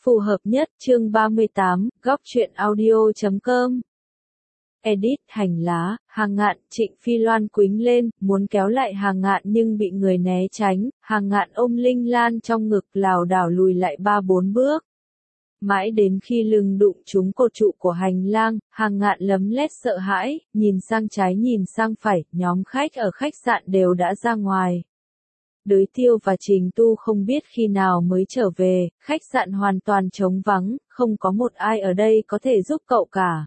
Phù hợp nhất, chương 38, góc truyện audio.com. Edit, hành lá, Hàng Ngạn, Trịnh Phi Loan quýnh lên, muốn kéo lại Hàng Ngạn nhưng bị người né tránh, Hàng Ngạn ôm Linh Lan trong ngực lảo đảo lùi lại 3-4 bước. Mãi đến khi lưng đụng trúng cột trụ của hành lang, Hàng Ngạn lấm lét sợ hãi, nhìn sang trái nhìn sang phải, nhóm khách ở khách sạn đều đã ra ngoài. Đới Tiêu và Trình Tu không biết khi nào mới trở về, khách sạn hoàn toàn trống vắng, không có một ai ở đây có thể giúp cậu cả.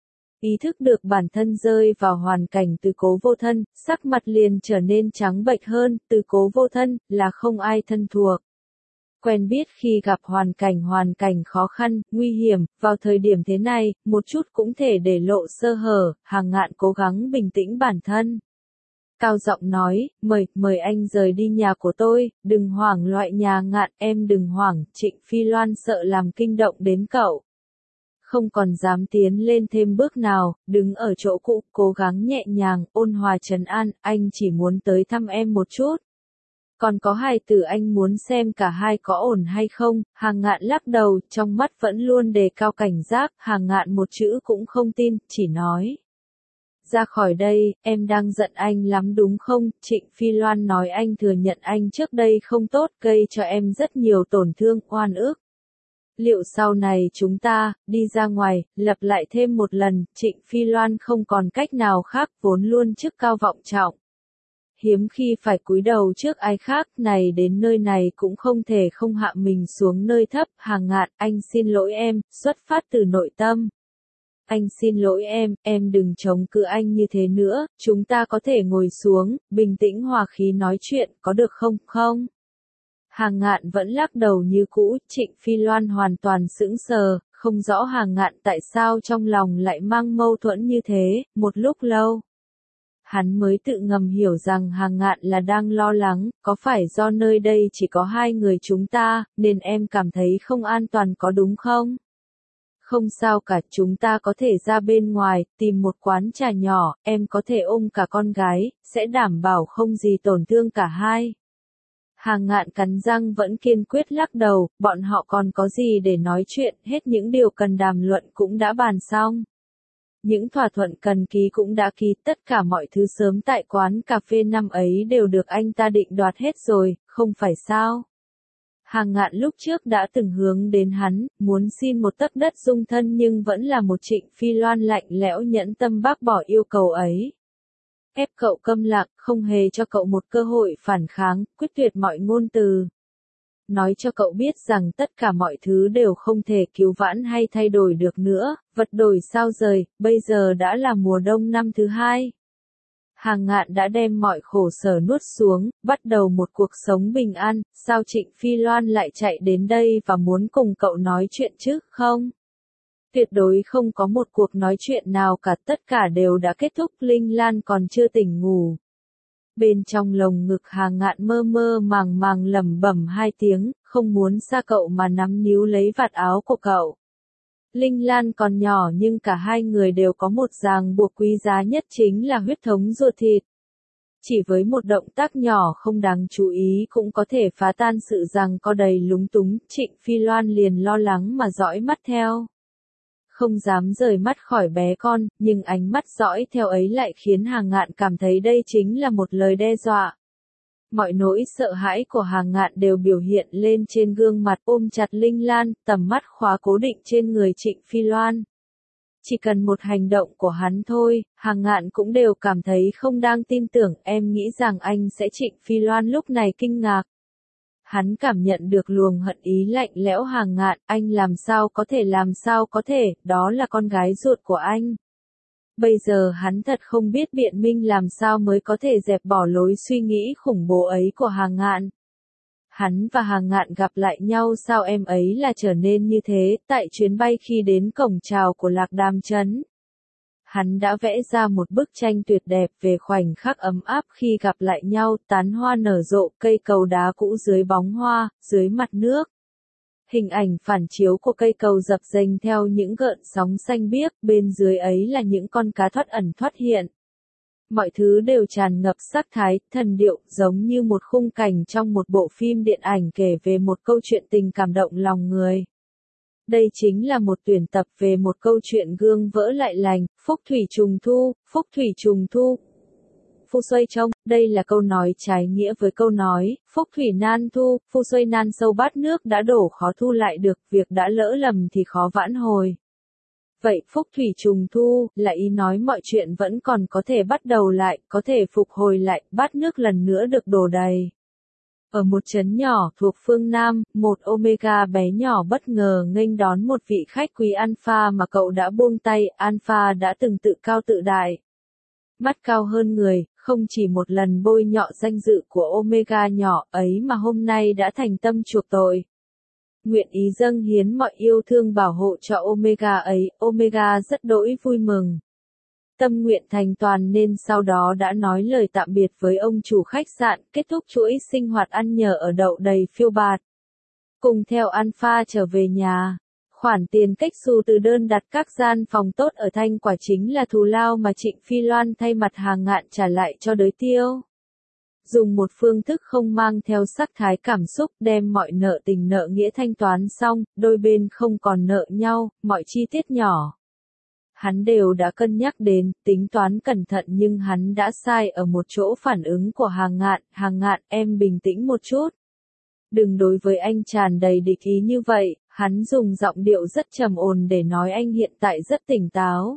Ý thức được bản thân rơi vào hoàn cảnh Từ Cố vô thân, sắc mặt liền trở nên trắng bệch hơn, Từ Cố vô thân, là không ai thân thuộc. Quen biết khi gặp hoàn cảnh khó khăn, nguy hiểm, vào thời điểm thế này, một chút cũng thể để lộ sơ hở, Hàng Ngạn cố gắng bình tĩnh bản thân. Cao giọng nói, mời anh rời đi nhà của tôi, đừng hoảng loại nhà Ngạn, em đừng hoảng, Trịnh Phi Loan sợ làm kinh động đến cậu. Không còn dám tiến lên thêm bước nào, đứng ở chỗ cũ, cố gắng nhẹ nhàng, ôn hòa trấn an, anh chỉ muốn tới thăm em một chút. Còn có hài tử anh muốn xem cả hai có ổn hay không, Hàng Ngạn lắc đầu, trong mắt vẫn luôn đề cao cảnh giác, Hàng Ngạn một chữ cũng không tin, chỉ nói. Ra khỏi đây, em đang giận anh lắm đúng không? Trịnh Phi Loan nói anh thừa nhận anh trước đây không tốt, gây cho em rất nhiều tổn thương, oan ức. Liệu sau này chúng ta, đi ra ngoài, lặp lại thêm một lần, Trịnh Phi Loan không còn cách nào khác, vốn luôn chức cao vọng trọng. Hiếm khi phải cúi đầu trước ai khác, này đến nơi này cũng không thể không hạ mình xuống nơi thấp, Hàng Ngạn, anh xin lỗi em, xuất phát từ nội tâm. Anh xin lỗi em đừng chống cự anh như thế nữa, chúng ta có thể ngồi xuống, bình tĩnh hòa khí nói chuyện, có được không? Hàng Ngạn vẫn lắc đầu như cũ, Trịnh Phi Loan hoàn toàn sững sờ, không rõ Hàng Ngạn tại sao trong lòng lại mang mâu thuẫn như thế, một lúc lâu. Hắn mới tự ngầm hiểu rằng Hàng Ngạn là đang lo lắng, có phải do nơi đây chỉ có hai người chúng ta, nên em cảm thấy không an toàn có đúng không? Không sao cả, chúng ta có thể ra bên ngoài, tìm một quán trà nhỏ, em có thể ôm cả con gái, sẽ đảm bảo không gì tổn thương cả hai. Hàng Ngạn cắn răng vẫn kiên quyết lắc đầu, bọn họ còn có gì để nói chuyện, hết những điều cần đàm luận cũng đã bàn xong. Những thỏa thuận cần ký cũng đã ký, tất cả mọi thứ sớm tại quán cà phê năm ấy đều được anh ta định đoạt hết rồi, không phải sao? Hàng Ngạn lúc trước đã từng hướng đến hắn, muốn xin một tấc đất dung thân nhưng vẫn là một Trịnh Phi Loan lạnh lẽo nhẫn tâm bác bỏ yêu cầu ấy. Ép cậu câm lặng, không hề cho cậu một cơ hội phản kháng, quyết tuyệt mọi ngôn từ. Nói cho cậu biết rằng tất cả mọi thứ đều không thể cứu vãn hay thay đổi được nữa, vật đổi sao rời, bây giờ đã là mùa đông năm thứ hai. Hàng Ngạn đã đem mọi khổ sở nuốt xuống, bắt đầu một cuộc sống bình an, sao Trịnh Phi Loan lại chạy đến đây và muốn cùng cậu nói chuyện chứ, không? Tuyệt đối không có một cuộc nói chuyện nào cả, tất cả đều đã kết thúc, Linh Lan còn chưa tỉnh ngủ. Bên trong lồng ngực Hàng Ngạn mơ mơ màng lẩm bẩm hai tiếng, không muốn xa cậu mà nắm níu lấy vạt áo của cậu. Linh Lan còn nhỏ nhưng cả hai người đều có một ràng buộc quý giá nhất chính là huyết thống ruột thịt. Chỉ với một động tác nhỏ không đáng chú ý cũng có thể phá tan sự rằng có đầy lúng túng, Trịnh Phi Loan liền lo lắng mà dõi mắt theo. Không dám rời mắt khỏi bé con, nhưng ánh mắt dõi theo ấy lại khiến Hàng Ngạn cảm thấy đây chính là một lời đe dọa. Mọi nỗi sợ hãi của Hàng Ngạn đều biểu hiện lên trên gương mặt, ôm chặt Linh Lan, tầm mắt khóa cố định trên người Trịnh Phi Loan. Chỉ cần một hành động của hắn thôi, Hàng Ngạn cũng đều cảm thấy không đang tin tưởng, em nghĩ rằng anh sẽ. Trịnh Phi Loan lúc này kinh ngạc. Hắn cảm nhận được luồng hận ý lạnh lẽo Hàng Ngạn, anh làm sao có thể, đó là con gái ruột của anh. Bây giờ hắn thật không biết biện minh làm sao mới có thể dẹp bỏ lối suy nghĩ khủng bố ấy của Hàng Ngạn. Hắn và Hàng Ngạn gặp lại nhau sao em ấy là trở nên như thế, tại chuyến bay khi đến cổng chào của Lạc Đàm Trấn. Hắn đã vẽ ra một bức tranh tuyệt đẹp về khoảnh khắc ấm áp khi gặp lại nhau, tán hoa nở rộ, cây cầu đá cũ dưới bóng hoa, dưới mặt nước. Hình ảnh phản chiếu của cây cầu dập dềnh theo những gợn sóng xanh biếc, bên dưới ấy là những con cá thoát ẩn thoát hiện. Mọi thứ đều tràn ngập sắc thái, thần điệu, giống như một khung cảnh trong một bộ phim điện ảnh kể về một câu chuyện tình cảm động lòng người. Đây chính là một tuyển tập về một câu chuyện gương vỡ lại lành, phúc thủy trùng thu, phúc thủy trùng thu. Phu xuôi trông, đây là câu nói trái nghĩa với câu nói, phúc thủy nan thu, phu xuôi nan sâu bát nước đã đổ khó thu lại được, việc đã lỡ lầm thì khó vãn hồi. Vậy phúc thủy trùng thu, là ý nói mọi chuyện vẫn còn có thể bắt đầu lại, có thể phục hồi lại, bát nước lần nữa được đổ đầy. Ở một trấn nhỏ thuộc phương Nam, một Omega bé nhỏ bất ngờ nghênh đón một vị khách quý Alpha mà cậu đã buông tay, Alpha đã từng tự cao tự đại. Mắt cao hơn người, không chỉ một lần bôi nhọ danh dự của Omega nhỏ ấy mà hôm nay đã thành tâm chuộc tội. Nguyện ý dâng hiến mọi yêu thương bảo hộ cho Omega ấy, Omega rất đỗi vui mừng. Tâm nguyện thành toàn nên sau đó đã nói lời tạm biệt với ông chủ khách sạn, kết thúc chuỗi sinh hoạt ăn nhờ ở đậu đầy phiêu bạt. Cùng theo Alpha trở về nhà. Khoản tiền cách xù từ đơn đặt các gian phòng tốt ở Thanh Quả chính là thù lao mà Trịnh Phi Loan thay mặt Hàng Ngạn trả lại cho Đới Tiêu. Dùng một phương thức không mang theo sắc thái cảm xúc đem mọi nợ tình nợ nghĩa thanh toán xong, đôi bên không còn nợ nhau, mọi chi tiết nhỏ. Hắn đều đã cân nhắc đến, tính toán cẩn thận nhưng hắn đã sai ở một chỗ phản ứng của Hàng Ngạn em bình tĩnh một chút. Đừng đối với anh tràn đầy địch ý như vậy, hắn dùng giọng điệu rất trầm ổn để nói anh hiện tại rất tỉnh táo.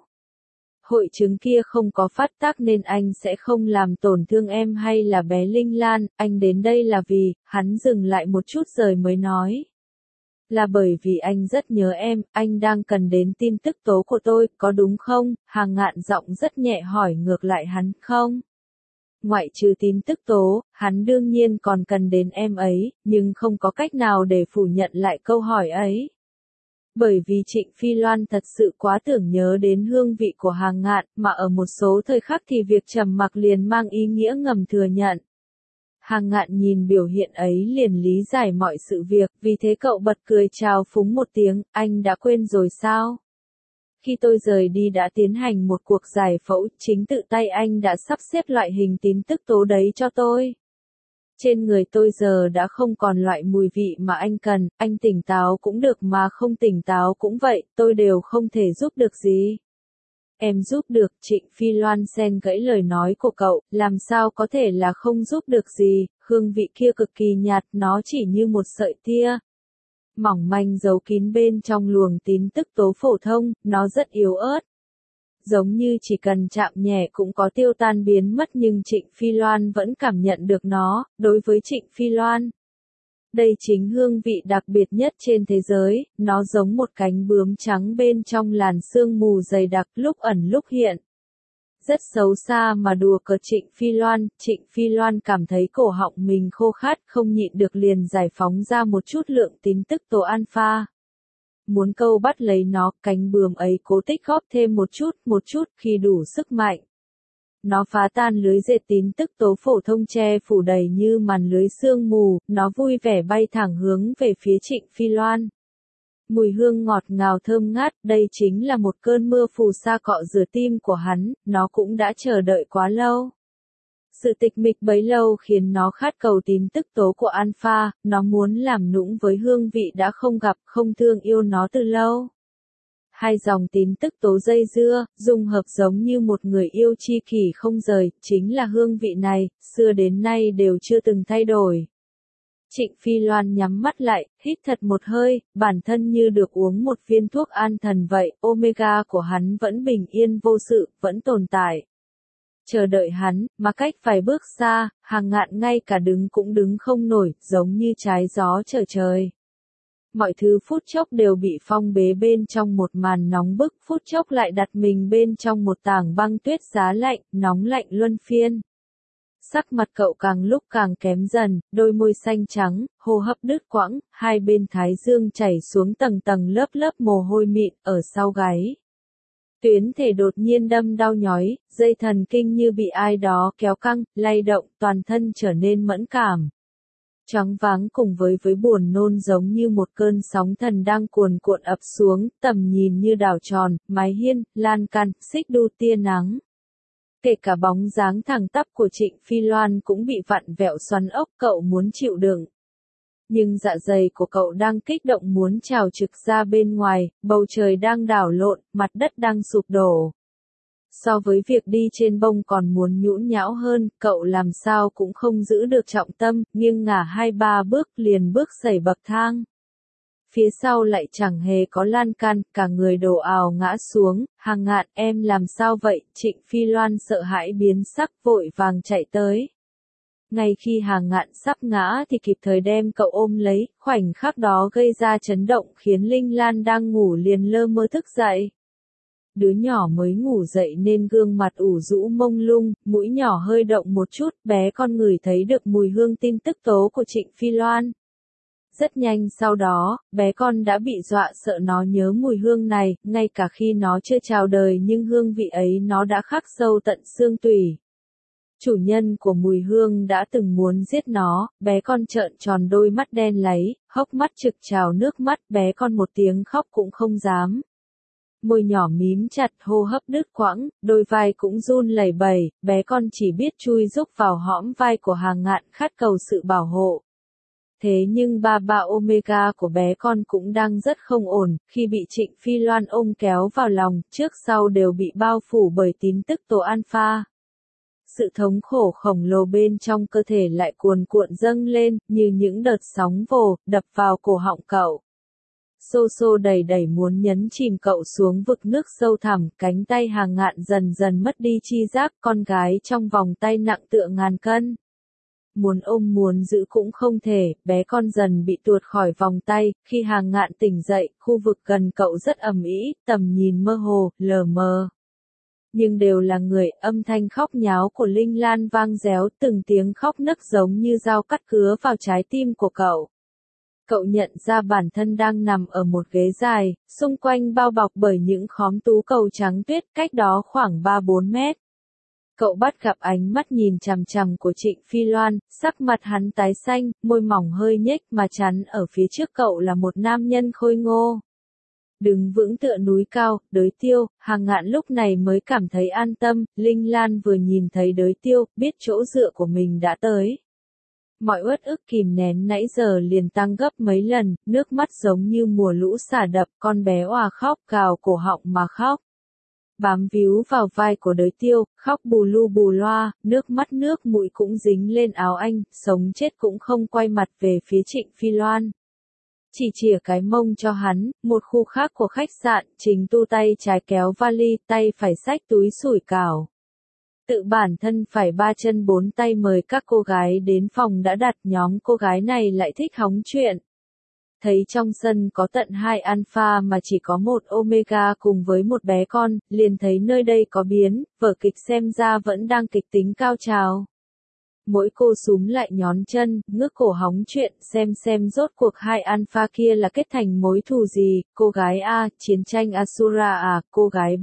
Hội chứng kia không có phát tác nên anh sẽ không làm tổn thương em hay là bé Linh Lan, anh đến đây là vì, hắn dừng lại một chút rồi mới nói. Là bởi vì anh rất nhớ em, anh đang cần đến tin tức tố của tôi, có đúng không? Hàng Ngạn giọng rất nhẹ hỏi ngược lại hắn, không? Ngoại trừ tin tức tố, hắn đương nhiên còn cần đến em ấy, nhưng không có cách nào để phủ nhận lại câu hỏi ấy. Bởi vì Trịnh Phi Loan thật sự quá tưởng nhớ đến hương vị của Hàng Ngạn, mà ở một số thời khắc thì việc trầm mặc liền mang ý nghĩa ngầm thừa nhận. Hàng Ngạn nhìn biểu hiện ấy liền lý giải mọi sự việc, vì thế cậu bật cười chào phúng một tiếng, anh đã quên rồi sao? Khi tôi rời đi đã tiến hành một cuộc giải phẫu, chính tự tay anh đã sắp xếp loại hình tin tức tố đấy cho tôi. Trên người tôi giờ đã không còn loại mùi vị mà anh cần, anh tỉnh táo cũng được mà không tỉnh táo cũng vậy, tôi đều không thể giúp được gì. Em giúp được, Trịnh Phi Loan xen gãy lời nói của cậu, làm sao có thể là không giúp được gì, hương vị kia cực kỳ nhạt, nó chỉ như một sợi tia mỏng manh giấu kín bên trong luồng tin tức tố phổ thông, nó rất yếu ớt. Giống như chỉ cần chạm nhẹ cũng có tiêu tan biến mất nhưng Trịnh Phi Loan vẫn cảm nhận được nó, đối với Trịnh Phi Loan. Đây chính hương vị đặc biệt nhất trên thế giới, nó giống một cánh bướm trắng bên trong làn sương mù dày đặc lúc ẩn lúc hiện. Rất xấu xa mà đùa cợt Trịnh Phi Loan cảm thấy cổ họng mình khô khát không nhịn được liền giải phóng ra một chút lượng tin tức tố alpha. Muốn câu bắt lấy nó, cánh bướm ấy cố tích góp thêm một chút khi đủ sức mạnh. Nó phá tan lưới dệt tin tức tố phổ thông che phủ đầy như màn lưới sương mù, nó vui vẻ bay thẳng hướng về phía Trịnh Phi Loan. Mùi hương ngọt ngào thơm ngát, đây chính là một cơn mưa phù sa cọ rửa tim của hắn, nó cũng đã chờ đợi quá lâu. Sự tịch mịch bấy lâu khiến nó khát cầu tin tức tố của Alpha, nó muốn làm nũng với hương vị đã không gặp, không thương yêu nó từ lâu. Hai dòng tin tức tố dây dưa, dung hợp giống như một người yêu chi kỷ không rời, chính là hương vị này, xưa đến nay đều chưa từng thay đổi. Trịnh Phi Loan nhắm mắt lại, hít thật một hơi, bản thân như được uống một viên thuốc an thần vậy, Omega của hắn vẫn bình yên vô sự, vẫn tồn tại. Chờ đợi hắn, mà cách vài bước xa, Hàng Ngạn ngay cả đứng cũng đứng không nổi, giống như trái gió trở trời. Mọi thứ phút chốc đều bị phong bế bên trong một màn nóng bức, phút chốc lại đặt mình bên trong một tảng băng tuyết giá lạnh, nóng lạnh luân phiên. Sắc mặt cậu càng lúc càng kém dần, đôi môi xanh trắng, hô hấp đứt quãng, hai bên thái dương chảy xuống tầng tầng lớp lớp mồ hôi mịn ở sau gáy. Tuyến thể đột nhiên đâm đau nhói, dây thần kinh như bị ai đó kéo căng, lay động, toàn thân trở nên mẫn cảm. Choáng váng cùng với buồn nôn giống như một cơn sóng thần đang cuồn cuộn ập xuống, tầm nhìn như đảo tròn, mái hiên, lan can, xích đu tia nắng. Kể cả bóng dáng thẳng tắp của Trịnh Phi Loan cũng bị vặn vẹo xoắn ốc, cậu muốn chịu đựng. Nhưng dạ dày của cậu đang kích động muốn trào trực ra bên ngoài, bầu trời đang đảo lộn, mặt đất đang sụp đổ. So với việc đi trên bông còn muốn nhũn nhão hơn, cậu làm sao cũng không giữ được trọng tâm, nghiêng ngả 2-3 bước liền bước sẩy bậc thang. Phía sau lại chẳng hề có lan can, cả người đổ ào ngã xuống. Hàng Ngạn, em làm sao vậy? Trịnh Phi Loan sợ hãi biến sắc, vội vàng chạy tới. Ngay khi Hàng Ngạn sắp ngã thì kịp thời đem cậu ôm lấy, khoảnh khắc đó gây ra chấn động khiến Linh Lan đang ngủ liền lơ mơ thức dậy. Đứa nhỏ mới ngủ dậy nên gương mặt ủ rũ mông lung, mũi nhỏ hơi động một chút, bé con ngửi thấy được mùi hương tin tức tố của Trịnh Phi Loan. Rất nhanh sau đó, bé con đã bị dọa sợ, nó nhớ mùi hương này, ngay cả khi nó chưa chào đời nhưng hương vị ấy nó đã khắc sâu tận xương tủy. Chủ nhân của mùi hương đã từng muốn giết nó, bé con trợn tròn đôi mắt đen láy, hốc mắt trực trào nước mắt, bé con một tiếng khóc cũng không dám. Môi nhỏ mím chặt, hô hấp đứt quãng, đôi vai cũng run lẩy bẩy, bé con chỉ biết chui rúc vào hõm vai của Hàng Ngạn khát cầu sự bảo hộ. Thế nhưng ba Omega của bé con cũng đang rất không ổn, khi bị Trịnh Phi Loan ôm kéo vào lòng, trước sau đều bị bao phủ bởi tin tức tố alpha. Sự thống khổ khổng lồ bên trong cơ thể lại cuồn cuộn dâng lên, như những đợt sóng vồ, đập vào cổ họng cậu. Xô xô đẩy đẩy muốn nhấn chìm cậu xuống vực nước sâu thẳm, cánh tay Hàng Ngạn dần dần mất đi chi giác, con gái trong vòng tay nặng tựa ngàn cân. Muốn ôm muốn giữ cũng không thể, bé con dần bị tuột khỏi vòng tay, khi Hàng Ngạn tỉnh dậy, khu vực gần cậu rất ầm ĩ, tầm nhìn mơ hồ, lờ mờ. Nhưng đều là người, âm thanh khóc nháo của Linh Lan vang réo, từng tiếng khóc nấc giống như dao cắt cứa vào trái tim của cậu. Cậu nhận ra bản thân đang nằm ở một ghế dài, xung quanh bao bọc bởi những khóm tú cầu trắng tuyết, cách đó khoảng 3-4 mét. Cậu bắt gặp ánh mắt nhìn chằm chằm của Trịnh Phi Loan, sắc mặt hắn tái xanh, môi mỏng hơi nhếch mà chắn ở phía trước cậu là một nam nhân khôi ngô. Đứng vững tựa núi cao, Đới Tiêu, Hàng Ngạn lúc này mới cảm thấy an tâm, Linh Lan vừa nhìn thấy Đới Tiêu, biết chỗ dựa của mình đã tới. Mọi uất ức kìm nén nãy giờ liền tăng gấp mấy lần, nước mắt giống như mùa lũ xả đập, con bé òa khóc cào cổ họng mà khóc. Bám víu vào vai của Đới Tiêu, khóc bù lu bù loa, nước mắt nước mũi cũng dính lên áo anh, sống chết cũng không quay mặt về phía Trịnh Phi Loan. Chỉ chìa cái mông cho hắn, một khu khác của khách sạn, Trình Tu tay trái kéo vali, tay phải xách túi sủi cảo. Tự bản thân phải 3 chân 4 tay mời các cô gái đến phòng đã đặt, nhóm cô gái này lại thích hóng chuyện. Thấy trong sân có tận 2 alpha mà chỉ có một omega cùng với một bé con, liền thấy nơi đây có biến, vở kịch xem ra vẫn đang kịch tính cao trào. Mỗi cô súm lại nhón chân, ngước cổ hóng chuyện, xem rốt cuộc 2 alpha kia là kết thành mối thù gì, cô gái A, chiến tranh Asura à, cô gái B.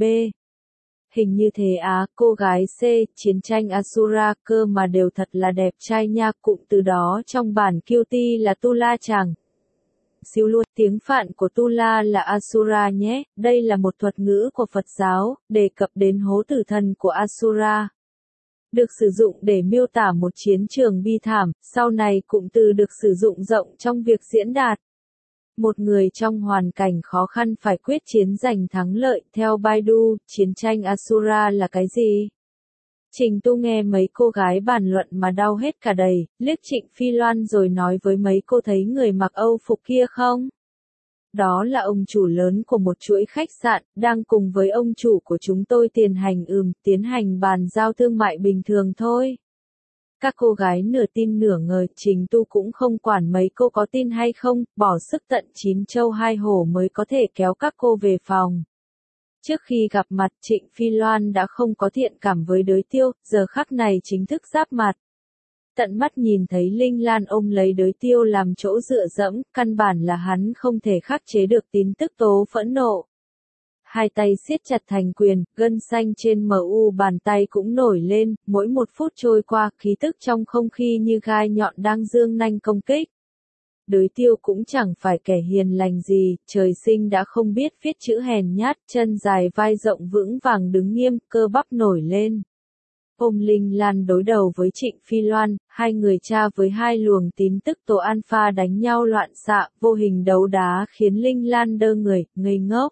Hình như thế á, cô gái C, chiến tranh Asura, cơ mà đều thật là đẹp trai nha, cụm từ đó trong bản Cutie là Tula chàng. Siêu luôn, tiếng Phạn của Tula là Asura nhé, đây là một thuật ngữ của Phật giáo, đề cập đến hố tử thần của Asura. Được sử dụng để miêu tả một chiến trường bi thảm, sau này cụm từ được sử dụng rộng trong việc diễn đạt. Một người trong hoàn cảnh khó khăn phải quyết chiến giành thắng lợi, theo Baidu, chiến tranh Asura là cái gì? Trình Tu nghe mấy cô gái bàn luận mà đau hết cả đầy, liếc Trịnh Phi Loan rồi nói với mấy cô thấy người mặc Âu phục kia không? Đó là ông chủ lớn của một chuỗi khách sạn, đang cùng với ông chủ của chúng tôi tiến hành bàn giao thương mại bình thường thôi. Các cô gái nửa tin nửa ngờ, Trình Tu cũng không quản mấy cô có tin hay không, bỏ sức tận 9 châu 2 hổ mới có thể kéo các cô về phòng. Trước khi gặp mặt Trịnh Phi Loan đã không có thiện cảm với Đới Tiêu, giờ khắc này chính thức giáp mặt. Tận mắt nhìn thấy Linh Lan ôm lấy Đới Tiêu làm chỗ dựa dẫm, căn bản là hắn không thể khắc chế được tin tức tố phẫn nộ. Hai tay siết chặt thành quyền, gân xanh trên mu bàn tay cũng nổi lên, mỗi một phút trôi qua, khí tức trong không khí như gai nhọn đang giương nanh công kích. Đới Tiêu cũng chẳng phải kẻ hiền lành gì, trời sinh đã không biết viết chữ hèn nhát, chân dài vai rộng vững vàng đứng nghiêm, cơ bắp nổi lên. Ôm Linh Lan đối đầu với Trịnh Phi Loan, hai người cha với hai luồng tín tức tổ alpha đánh nhau loạn xạ, vô hình đấu đá khiến Linh Lan đơ người, ngây ngốc.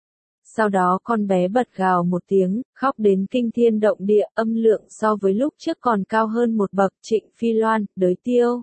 Sau đó con bé bật gào một tiếng, khóc đến kinh thiên động địa, âm lượng so với lúc trước còn cao hơn một bậc. Trịnh Phi Loan, đới tiêu.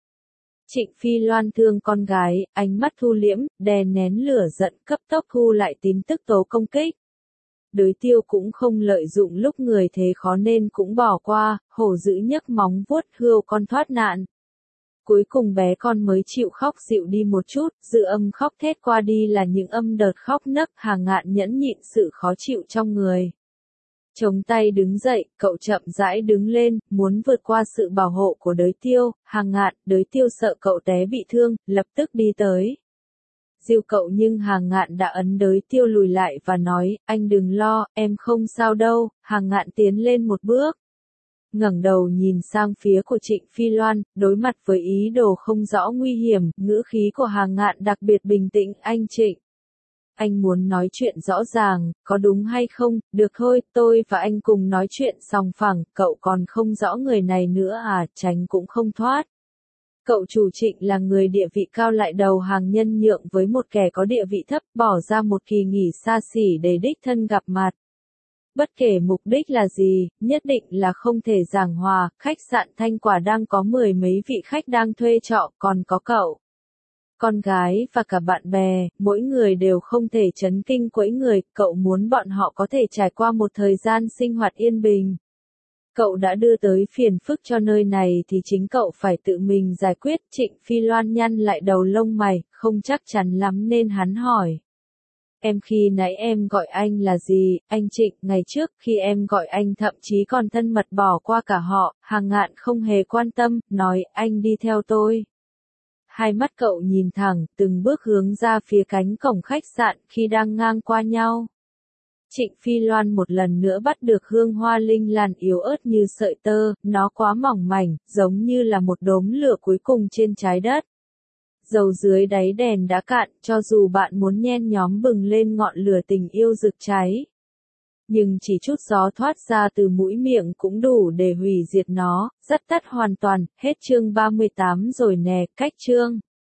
Trịnh Phi Loan thương con gái, ánh mắt thu liễm, đè nén lửa giận, cấp tốc thu lại tín tức tố công kích. Đới tiêu cũng không lợi dụng lúc người thế khó nên cũng bỏ qua, hổ dữ nhấc móng vuốt hươu con thoát nạn. Cuối cùng bé con mới chịu khóc dịu đi một chút, dự âm khóc thét qua đi là những âm đợt khóc nấc. Hàng Ngạn nhẫn nhịn sự khó chịu trong người. Chống tay đứng dậy, cậu chậm rãi đứng lên, muốn vượt qua sự bảo hộ của đới tiêu. Hàng Ngạn, đới tiêu sợ cậu té bị thương, lập tức đi tới. Dìu cậu nhưng Hàng Ngạn đã ấn đới tiêu lùi lại và nói, anh đừng lo, em không sao đâu. Hàng Ngạn tiến lên một bước. Ngẩng đầu nhìn sang phía của Trịnh Phi Loan, đối mặt với ý đồ không rõ nguy hiểm, ngữ khí của Hàng Ngạn đặc biệt bình tĩnh. Anh Trịnh, anh muốn nói chuyện rõ ràng, có đúng hay không? Được thôi, tôi và anh cùng nói chuyện sòng phẳng, cậu còn không rõ người này nữa à, tránh cũng không thoát. Cậu chủ Trịnh là người địa vị cao lại đầu hàng nhân nhượng với một kẻ có địa vị thấp, bỏ ra một kỳ nghỉ xa xỉ để đích thân gặp mặt. Bất kể mục đích là gì, nhất định là không thể giảng hòa. Khách sạn Thanh Quả đang có mười mấy vị khách đang thuê trọ, còn có cậu, con gái và cả bạn bè, mỗi người đều không thể chấn kinh quẫy người. Cậu muốn bọn họ có thể trải qua một thời gian sinh hoạt yên bình. Cậu đã đưa tới phiền phức cho nơi này thì chính cậu phải tự mình giải quyết. Trịnh Phi Loan nhăn lại đầu lông mày, không chắc chắn lắm nên hắn hỏi. Em khi nãy em gọi anh là gì, anh Trịnh? Ngày trước khi em gọi anh thậm chí còn thân mật bỏ qua cả họ. Hàng Ngạn không hề quan tâm, nói anh đi theo tôi. Hai mắt cậu nhìn thẳng, từng bước hướng ra phía cánh cổng khách sạn. Khi đang ngang qua nhau, Trịnh Phi Loan một lần nữa bắt được hương hoa Linh Lan yếu ớt như sợi tơ, nó quá mỏng mảnh, giống như là một đốm lửa cuối cùng trên trái đất. Dầu dưới đáy đèn đã cạn, cho dù bạn muốn nhen nhóm bừng lên ngọn lửa tình yêu rực cháy. Nhưng chỉ chút gió thoát ra từ mũi miệng cũng đủ để hủy diệt nó, dập tắt hoàn toàn. Hết chương 38 rồi nè, cách chương.